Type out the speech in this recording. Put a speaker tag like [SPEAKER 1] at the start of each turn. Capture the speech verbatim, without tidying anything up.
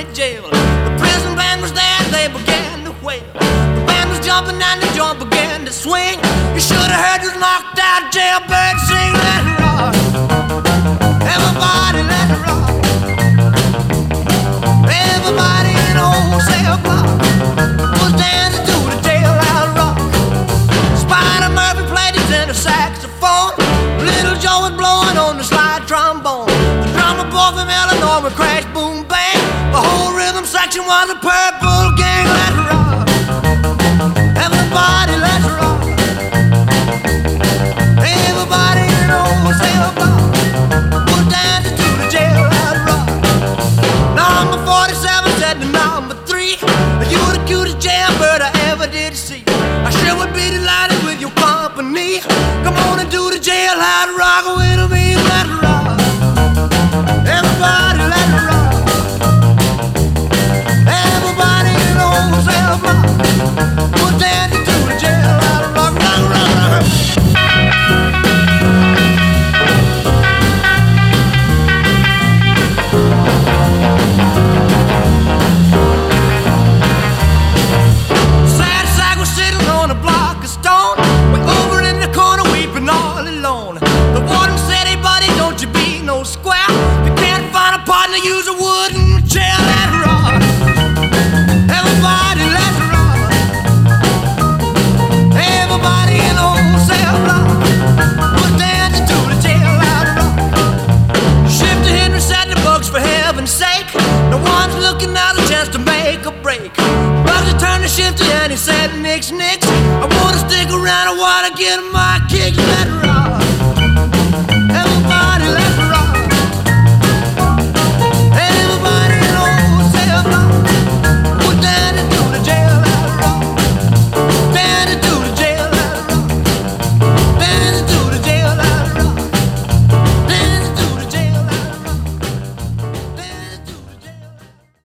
[SPEAKER 1] county jail. The prison band was there, they began to wail. The band was jumping and the joint began to swing. You should have heard this knocked out jailbird sing. Let it rock, everybody let it rock. Everybody in the whole cell block was dancing to the jailhouse rock. Spider Murphy played his tenor saxophone. Little Joe was blowing on the slide trombone. The drummer boy from Illinois would crash, boom, bang. The whole rhythm section was a Purple Gang. Let's rock, everybody, let's rock. Everybody in the whole cell block was dancing to the jailhouse rock. Number forty-seven said to number three, you were the cutest jailbird I ever did see. I sure would be delighted with your company. Come on and do the jailhouse rock with me. Let's rock, everybody, let's rock. Everybody in the whole cell block was dancing to the jailhouse rock, rock, rock, rock. Sad sack was sitting on a block of stone, way over in the corner weeping all alone. The warden said, hey buddy, don't you be no square. If you can't find a partner, use a wooden chair. Let's rock, everybody, let's rock. Everybody in the whole cell block was dancing to the jailhouse rock. Shifty Henry said the Bugs, for heaven's sake, no one's looking out a chance to make a break. Bugsy turned to Shifty and he said, nix, nix, I wanna stick around, I wanna get my kicks.